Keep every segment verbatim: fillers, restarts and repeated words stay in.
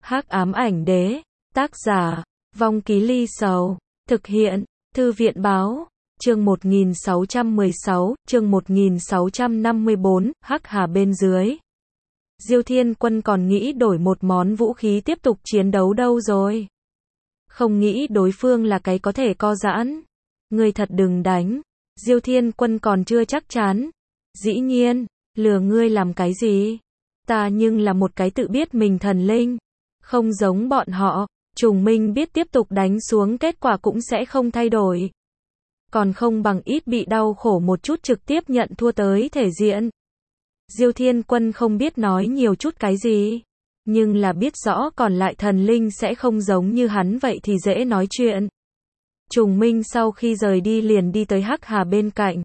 Hắc ám ảnh đế, tác giả, Vong Ký Ly Sầu, thực hiện, Thư viện báo, chương một nghìn sáu trăm mười sáu, chương một nghìn sáu trăm năm mươi tư, Hắc Hà bên dưới. Diêu Thiên Quân còn nghĩ đổi một món vũ khí tiếp tục chiến đấu đâu rồi. Không nghĩ đối phương là cái có thể co giãn. Ngươi thật đừng đánh. Diêu Thiên Quân còn chưa chắc chắn. Dĩ nhiên, lừa ngươi làm cái gì? Ta nhưng là một cái tự biết mình thần linh. Không giống bọn họ, Trùng Minh biết tiếp tục đánh xuống kết quả cũng sẽ không thay đổi. Còn không bằng ít bị đau khổ một chút trực tiếp nhận thua tới thể diện. Diêu Thiên Quân không biết nói nhiều chút cái gì, nhưng là biết rõ còn lại thần linh sẽ không giống như hắn vậy thì dễ nói chuyện. Trùng Minh sau khi rời đi liền đi tới Hắc Hà bên cạnh.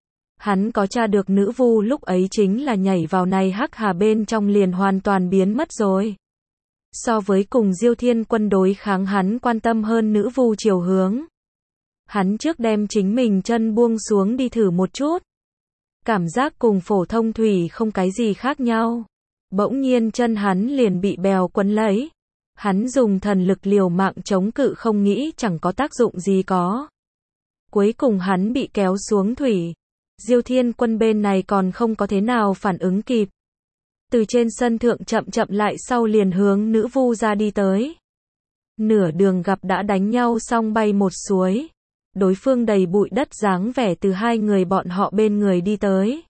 Hắn có tra được nữ vu lúc ấy chính là nhảy vào này Hắc Hà bên trong liền hoàn toàn biến mất rồi. So với cùng Diêu Thiên Quân đối kháng hắn quan tâm hơn nữ vu chiều hướng. Hắn trước đem chính mình chân buông xuống đi thử một chút. Cảm giác cùng phổ thông thủy không cái gì khác nhau. Bỗng nhiên chân hắn liền bị bèo quấn lấy. Hắn dùng thần lực liều mạng chống cự không nghĩ chẳng có tác dụng gì có. Cuối cùng hắn bị kéo xuống thủy. Diêu Thiên Quân bên này còn không có thế nào phản ứng kịp. Từ trên sân thượng chậm chậm lại sau liền hướng nữ vu ra đi tới. Nửa đường gặp đã đánh nhau xong bay một suối. Đối phương đầy bụi đất dáng vẻ từ hai người bọn họ bên người đi tới.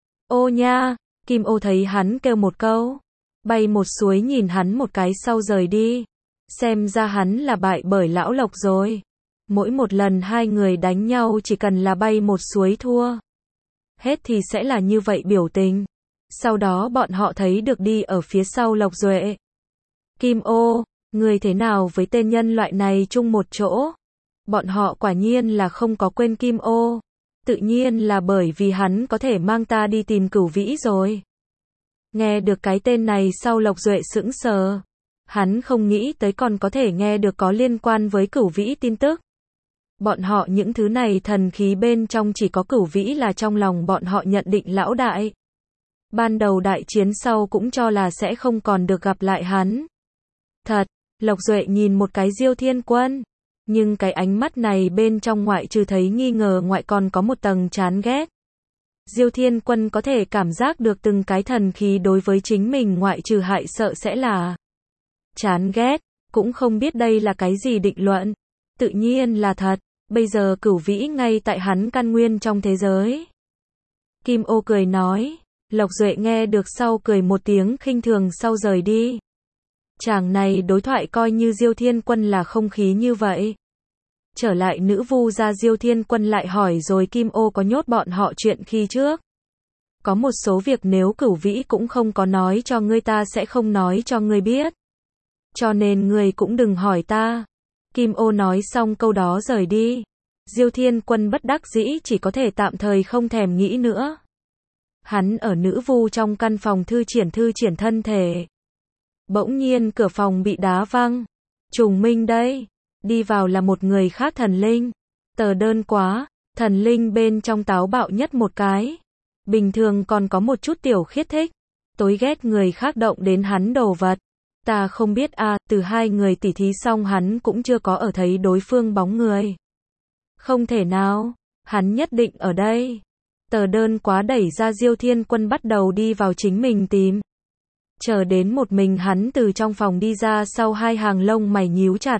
Ô nha, Kim Ô thấy hắn kêu một câu. Bay một suối nhìn hắn một cái sau rời đi. Xem ra hắn là bại bởi lão lộc rồi. Mỗi một lần hai người đánh nhau chỉ cần là bay một suối thua. Hết thì sẽ là như vậy biểu tình. Sau đó bọn họ thấy được đi ở phía sau Lộc Duệ. Kim Ô, người thế nào với tên nhân loại này chung một chỗ? Bọn họ quả nhiên là không có quên Kim Ô. Tự nhiên là bởi vì hắn có thể mang ta đi tìm Cửu Vĩ rồi. Nghe được cái tên này sau Lộc Duệ sững sờ. Hắn không nghĩ tới còn có thể nghe được có liên quan với Cửu Vĩ tin tức. Bọn họ những thứ này thần khí bên trong chỉ có Cửu Vĩ là trong lòng bọn họ nhận định lão đại. Ban đầu đại chiến sau cũng cho là sẽ không còn được gặp lại hắn. Thật, Lộc Duệ nhìn một cái Diêu Thiên Quân. Nhưng cái ánh mắt này bên trong ngoại trừ thấy nghi ngờ ngoại còn có một tầng chán ghét. Diêu Thiên Quân có thể cảm giác được từng cái thần khí đối với chính mình ngoại trừ hại sợ sẽ là chán ghét, cũng không biết đây là cái gì định luận. Tự nhiên là thật, bây giờ Cửu Vĩ ngay tại hắn căn nguyên trong thế giới. Kim Ô cười nói, Lộc Duệ nghe được sau cười một tiếng khinh thường sau rời đi. Chàng này đối thoại coi như Diêu Thiên Quân là không khí như vậy. Trở lại nữ vu ra Diêu Thiên Quân lại hỏi rồi Kim Ô có nhốt bọn họ chuyện khi trước. Có một số việc nếu Cửu Vĩ cũng không có nói cho ngươi ta sẽ không nói cho ngươi biết. Cho nên ngươi cũng đừng hỏi ta. Kim Ô nói xong câu đó rời đi. Diêu Thiên Quân bất đắc dĩ chỉ có thể tạm thời không thèm nghĩ nữa. Hắn ở nữ vu trong căn phòng thư triển thư triển thân thể. Bỗng nhiên cửa phòng bị đá văng. Trùng Minh đây. Đi vào là một người khác thần linh. Tờ đơn quá. Thần linh bên trong táo bạo nhất một cái. Bình thường còn có một chút tiểu khiết thích. Tối ghét người khác động đến hắn đồ vật. Ta không biết a à, từ hai người tỉ thí xong hắn cũng chưa có ở thấy đối phương bóng người. Không thể nào. Hắn nhất định ở đây. Tờ đơn quá đẩy ra Diêu Thiên Quân bắt đầu đi vào chính mình tìm. Chờ đến một mình hắn từ trong phòng đi ra sau hai hàng lông mày nhíu chặt.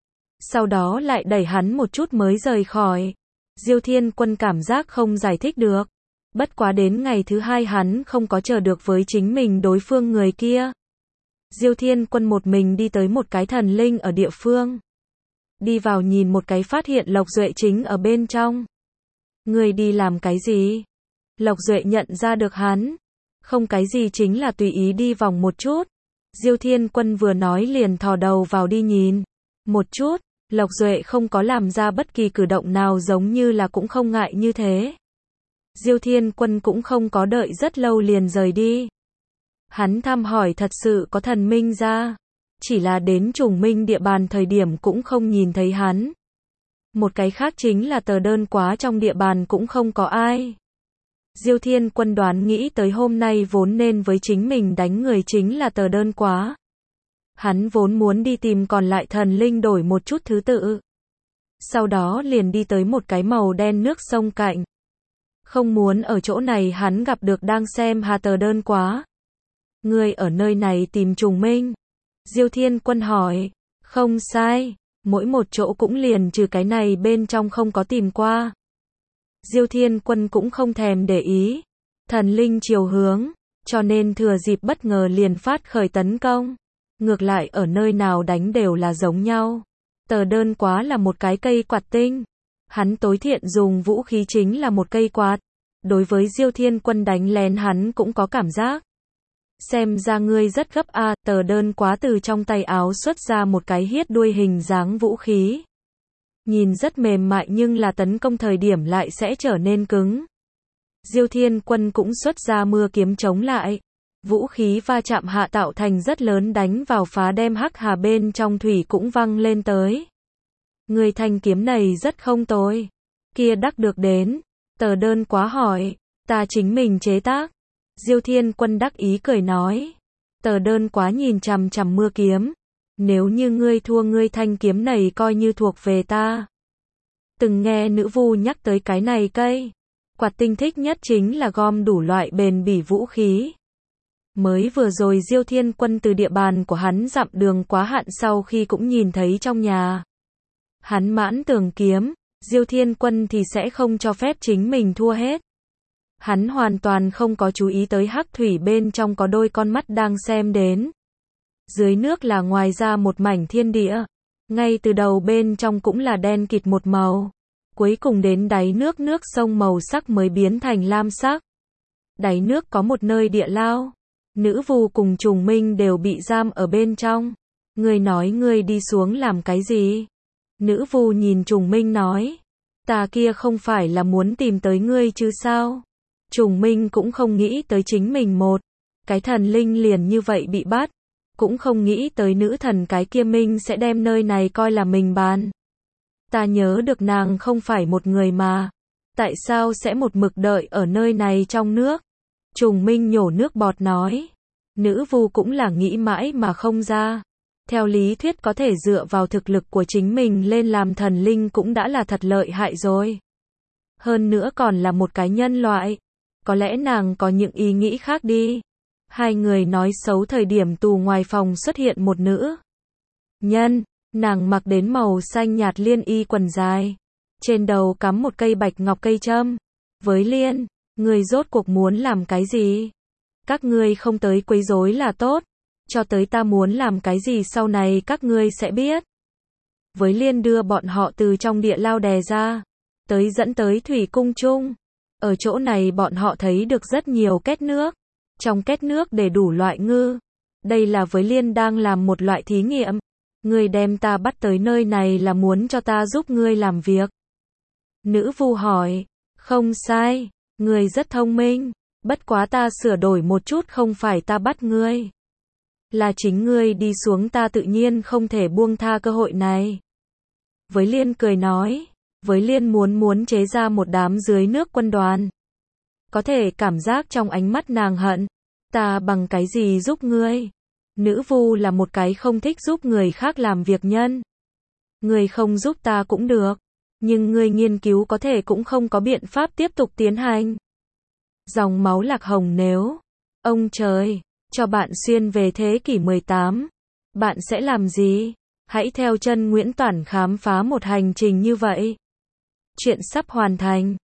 Sau đó lại đẩy hắn một chút mới rời khỏi. Diêu Thiên Quân cảm giác không giải thích được. Bất quá đến ngày thứ hai hắn không có chờ được với chính mình đối phương người kia. Diêu Thiên Quân một mình đi tới một cái thần linh ở địa phương. Đi vào nhìn một cái phát hiện Lộc Duệ chính ở bên trong. Người đi làm cái gì? Lộc Duệ nhận ra được hắn. Không cái gì chính là tùy ý đi vòng một chút. Diêu Thiên Quân vừa nói liền thò đầu vào đi nhìn. Một chút, Lộc Duệ không có làm ra bất kỳ cử động nào giống như là cũng không ngại như thế. Diêu Thiên Quân cũng không có đợi rất lâu liền rời đi. Hắn thăm hỏi thật sự có thần minh ra. Chỉ là đến Trùng Minh địa bàn thời điểm cũng không nhìn thấy hắn. Một cái khác chính là tờ đơn quá trong địa bàn cũng không có ai. Diêu Thiên Quân đoán nghĩ tới hôm nay vốn nên với chính mình đánh người chính là tờ đơn quá. Hắn vốn muốn đi tìm còn lại thần linh đổi một chút thứ tự. Sau đó liền đi tới một cái màu đen nước sông cạnh. Không muốn ở chỗ này hắn gặp được đang xem hà tờ đơn quá. Ngươi ở nơi này tìm trùng minh. Diêu Thiên Quân hỏi. Không sai, mỗi một chỗ cũng liền trừ cái này bên trong không có tìm qua. Diêu Thiên Quân cũng không thèm để ý. Thần linh chiều hướng, cho nên thừa dịp bất ngờ liền phát khởi tấn công. Ngược lại ở nơi nào đánh đều là giống nhau. Tờ đơn quá là một cái cây quạt tinh. Hắn tối thiện dùng vũ khí chính là một cây quạt. Đối với Diêu Thiên Quân đánh lén hắn cũng có cảm giác. Xem ra ngươi rất gấp a. À, tờ đơn quá từ trong tay áo xuất ra một cái hiết đuôi hình dáng vũ khí. Nhìn rất mềm mại nhưng là tấn công thời điểm lại sẽ trở nên cứng. Diêu Thiên Quân cũng xuất ra mưa kiếm chống lại. Vũ khí va chạm hạ tạo thành rất lớn đánh vào phá đem hắc hà bên trong thủy cũng văng lên tới. Người thanh kiếm này rất không tồi. Kia đắc được đến. Tờ đơn quá hỏi. Ta chính mình chế tác. Diêu Thiên Quân đắc ý cười nói. Tờ đơn quá nhìn chằm chằm mưa kiếm. Nếu như ngươi thua ngươi thanh kiếm này coi như thuộc về ta. Từng nghe nữ vu nhắc tới cái này cây. Quạt tinh thích nhất chính là gom đủ loại bền bỉ vũ khí. Mới vừa rồi Diêu Thiên Quân từ địa bàn của hắn dặm đường quá hạn sau khi cũng nhìn thấy trong nhà. Hắn mãn tường kiếm, Diêu Thiên Quân thì sẽ không cho phép chính mình thua hết. Hắn hoàn toàn không có chú ý tới hắc thủy bên trong có đôi con mắt đang xem đến. Dưới nước là ngoài ra một mảnh thiên địa. Ngay từ đầu bên trong cũng là đen kịt một màu. Cuối cùng đến đáy nước nước sông màu sắc mới biến thành lam sắc. Đáy nước có một nơi địa lao. Nữ vu cùng trùng minh đều bị giam ở bên trong. Ngươi nói ngươi đi xuống làm cái gì? Nữ vu nhìn trùng minh nói. Ta kia không phải là muốn tìm tới ngươi chứ sao? Trùng minh cũng không nghĩ tới chính mình một. Cái thần linh liền như vậy bị bắt. Cũng không nghĩ tới nữ thần cái kia minh sẽ đem nơi này coi là mình bàn. Ta nhớ được nàng không phải một người mà. Tại sao sẽ một mực đợi ở nơi này trong nước? Trùng minh nhổ nước bọt nói. Nữ vu cũng là nghĩ mãi mà không ra. Theo lý thuyết có thể dựa vào thực lực của chính mình lên làm thần linh cũng đã là thật lợi hại rồi. Hơn nữa còn là một cái nhân loại. Có lẽ nàng có những ý nghĩ khác đi. Hai người nói xấu thời điểm tù ngoài phòng xuất hiện một nữ nhân. Nàng mặc đến màu xanh nhạt liên y quần dài. Trên đầu cắm một cây bạch ngọc cây châm. Với Liên, người rốt cuộc muốn làm cái gì? Các ngươi không tới quấy rối là tốt. Cho tới ta muốn làm cái gì sau này các ngươi sẽ biết. Với Liên đưa bọn họ từ trong địa lao đè ra. Tới dẫn tới thủy cung chung. Ở chỗ này bọn họ thấy được rất nhiều két nước. Trong két nước để đủ loại ngư. Đây là Với Liên đang làm một loại thí nghiệm. Ngươi đem ta bắt tới nơi này là muốn cho ta giúp ngươi làm việc. Nữ vu hỏi. Không sai. Ngươi rất thông minh. Bất quá ta sửa đổi một chút không phải ta bắt ngươi. Là chính ngươi đi xuống ta tự nhiên không thể buông tha cơ hội này. Với Liên cười nói. Với Liên muốn muốn chế ra một đám dưới nước quân đoàn. Có thể cảm giác trong ánh mắt nàng hận. Ta bằng cái gì giúp ngươi? Nữ vu là một cái không thích giúp người khác làm việc nhân. Ngươi không giúp ta cũng được. Nhưng ngươi nghiên cứu có thể cũng không có biện pháp tiếp tục tiến hành. Dòng máu lạc hồng nếu. Ông trời, cho bạn xuyên về thế kỷ mười tám. Bạn sẽ làm gì? Hãy theo chân Nguyễn Toản khám phá một hành trình như vậy. Chuyện sắp hoàn thành.